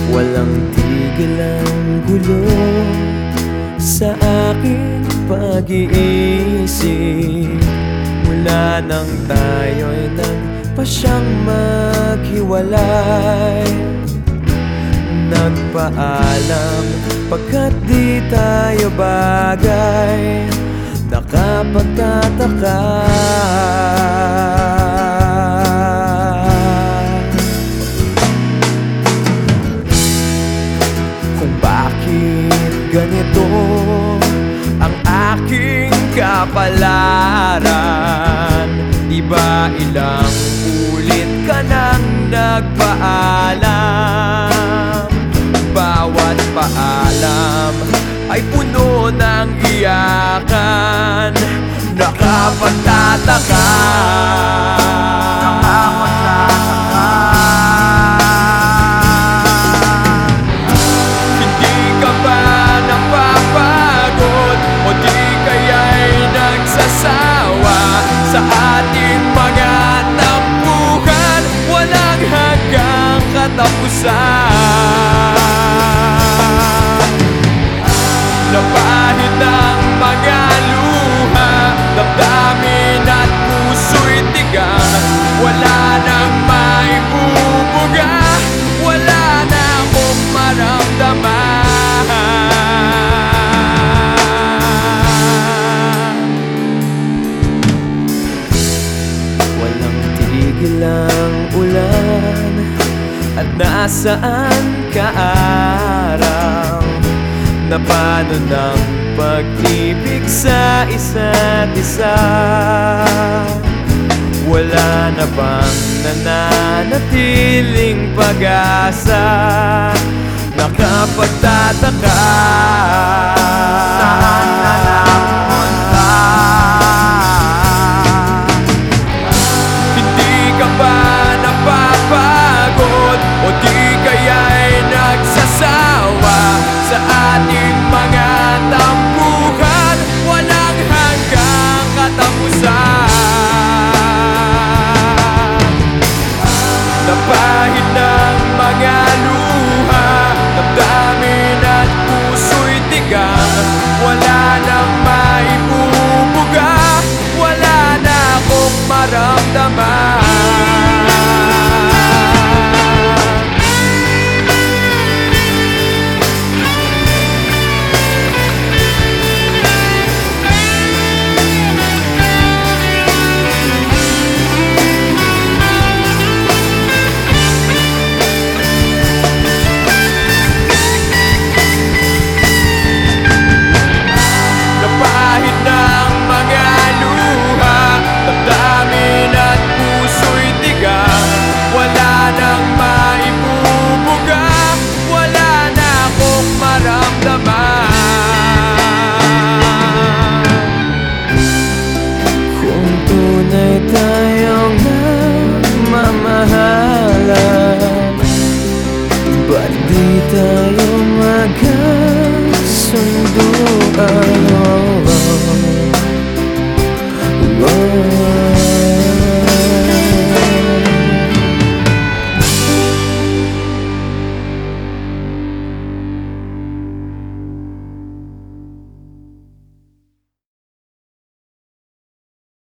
Walang tigil ang gulo sa aking pag-iisip mula nang tayo'y nagpasyang maghiwalay. Nagpaalam pagkat di tayo bagay, nakapagtataka kung bakit ganito ang aking kapalaran. Di ba ilang ulit ka nang nagpaalam? Bawat paalam ay puno ng iyakan, nakapagtataka. Hindi ka ba napapagod o di kaya'y nagsasawa sa ating mga tampuhan? Walang hanggang katapusan. Napahid ng mga luha, damdamin at puso'y tigang. Wala nang maibubuga, wala na akong maramdaman. Walang tigil ang ulan at nasaan ka araw? Na paano ng pag-ibig sa isa't isa? Wala na bang nananatiling pag-asa? Nakapagtataka, saan na napunta? Hindi ka ba napapagod o di kaya'y nagsasawa sa ating mga tampuhan? Walang hanggang katapusan. Napahid